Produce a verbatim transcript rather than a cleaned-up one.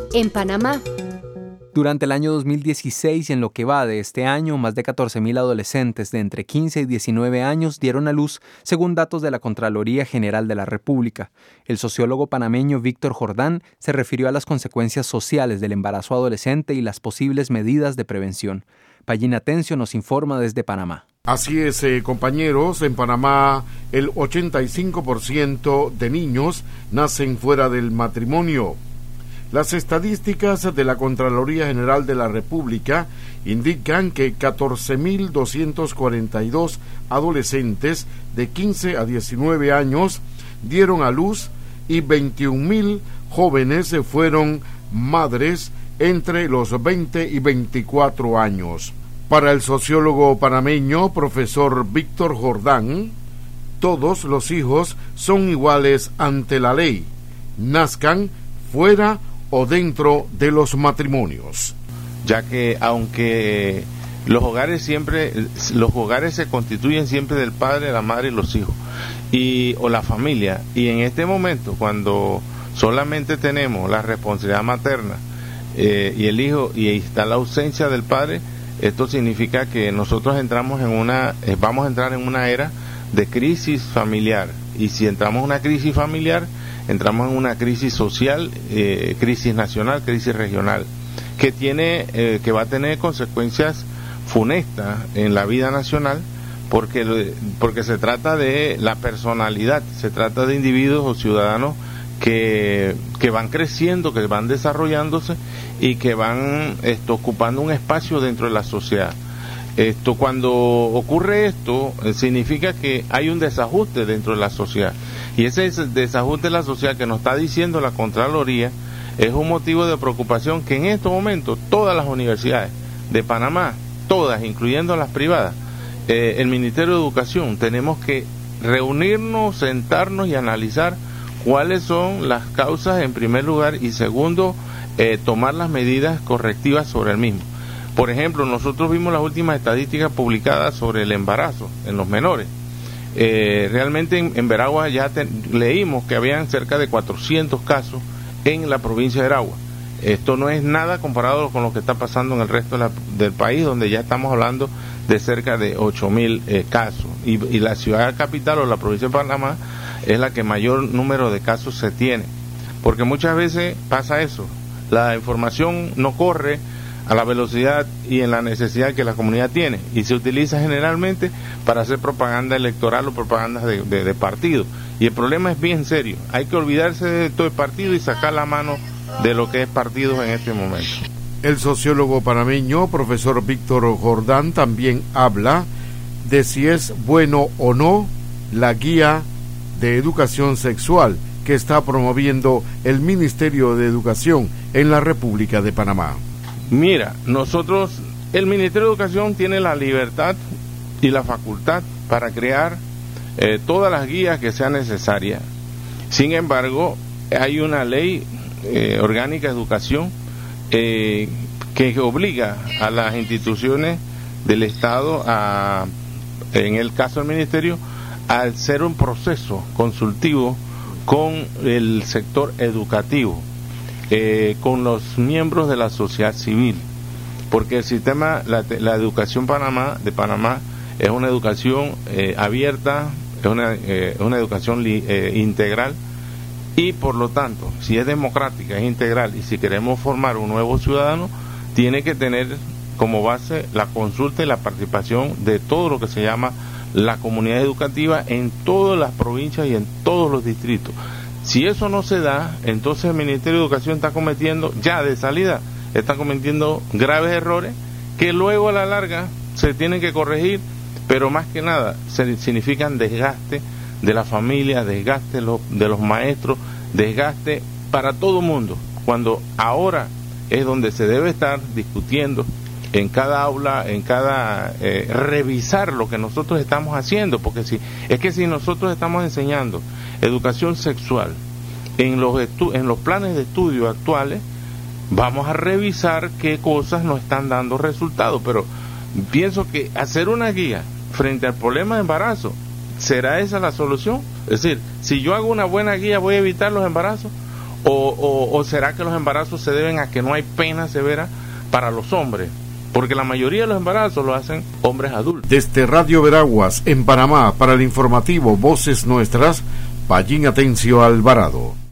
En Panamá. Durante el año dos mil dieciséis y en lo que va de este año, más de catorce mil adolescentes de entre quince y diecinueve años dieron a luz, según datos de la Contraloría General de la República. El sociólogo panameño Víctor Jordán se refirió a las consecuencias sociales del embarazo adolescente y las posibles medidas de prevención. Payín Atencio nos informa desde Panamá. Así es, eh, compañeros, en Panamá el ochenta y cinco por ciento de niños nacen fuera del matrimonio. Las estadísticas de la Contraloría General de la República indican que catorce mil doscientos cuarenta y dos adolescentes de quince a diecinueve años dieron a luz y veintiún mil jóvenes fueron madres entre los veinte y veinticuatro años. Para el sociólogo panameño, profesor Víctor Jordán, todos los hijos son iguales ante la ley, nazcan fuera o dentro de los matrimonios. Ya que aunque los hogares siempre, los hogares se constituyen siempre del padre, la madre y los hijos, y o la familia, y en este momento cuando solamente tenemos la responsabilidad materna eh, y el hijo y está la ausencia del padre, esto significa que nosotros entramos en una, eh, vamos a entrar en una era de crisis familiar, y si entramos en una crisis familiar, entramos en una crisis social, eh, crisis nacional, crisis regional, que tiene, eh, que va a tener consecuencias funestas en la vida nacional, porque porque se trata de la personalidad, se trata de individuos o ciudadanos que que van creciendo, que van desarrollándose y que van esto ocupando un espacio dentro de la sociedad. Esto, cuando ocurre esto, eh, significa que hay un desajuste dentro de la sociedad. Y ese desajuste de la sociedad que nos está diciendo la Contraloría es un motivo de preocupación que en estos momentos todas las universidades de Panamá, todas, incluyendo las privadas, eh, el Ministerio de Educación, tenemos que reunirnos, sentarnos y analizar cuáles son las causas en primer lugar y segundo, eh, tomar las medidas correctivas sobre el mismo. Por ejemplo, nosotros vimos las últimas estadísticas publicadas sobre el embarazo en los menores. Eh, realmente en, en Veragua ya te, leímos que habían cerca de cuatrocientos casos en la provincia de Veragua. Esto no es nada comparado con lo que está pasando en el resto de la, del país, donde ya estamos hablando de cerca de ocho mil eh, casos. Y, y la ciudad capital o la provincia de Panamá es la que mayor número de casos se tiene. Porque muchas veces pasa eso, la información no corre a la velocidad y en la necesidad que la comunidad tiene, y se utiliza generalmente para hacer propaganda electoral o propaganda de, de, de partido, y el problema es bien serio. Hay que olvidarse de todo el partido y sacar la mano de lo que es partidos en este momento. El sociólogo panameño, profesor Víctor Jordán, también habla de si es bueno o no la guía de educación sexual que está promoviendo el Ministerio de Educación en la República de Panamá. Mira, nosotros, el Ministerio de Educación tiene la libertad y la facultad para crear eh, todas las guías que sean necesarias. Sin embargo, hay una ley eh, orgánica de educación eh, que obliga a las instituciones del Estado, a, en el caso del Ministerio, a hacer un proceso consultivo con el sector educativo. Eh, con los miembros de la sociedad civil, porque el sistema, la, la educación Panamá, de Panamá es una educación eh, abierta, es una, eh, una educación li, eh, integral, y por lo tanto, si es democrática, es integral, y si queremos formar un nuevo ciudadano, tiene que tener como base la consulta y la participación de todo lo que se llama la comunidad educativa en todas las provincias y en todos los distritos. Si eso no se da, entonces el Ministerio de Educación está cometiendo, ya de salida, está cometiendo graves errores que luego a la larga se tienen que corregir, pero más que nada se significan desgaste de la familia, desgaste de los, de los maestros, desgaste para todo el mundo, cuando ahora es donde se debe estar discutiendo en cada aula, en cada eh, revisar lo que nosotros estamos haciendo, porque si es que si nosotros estamos enseñando educación sexual en los estu- en los planes de estudio actuales, vamos a revisar qué cosas nos están dando resultados. Pero pienso que hacer una guía frente al problema de embarazo, ¿será esa la solución? Es decir, si yo hago una buena guía, ¿voy a evitar los embarazos? o, o, o será que los embarazos se deben a que no hay pena severa para los hombres? Porque la mayoría de los embarazos lo hacen hombres adultos. Desde Radio Veraguas, en Panamá, para el informativo Voces Nuestras, Pallín Atencio Alvarado.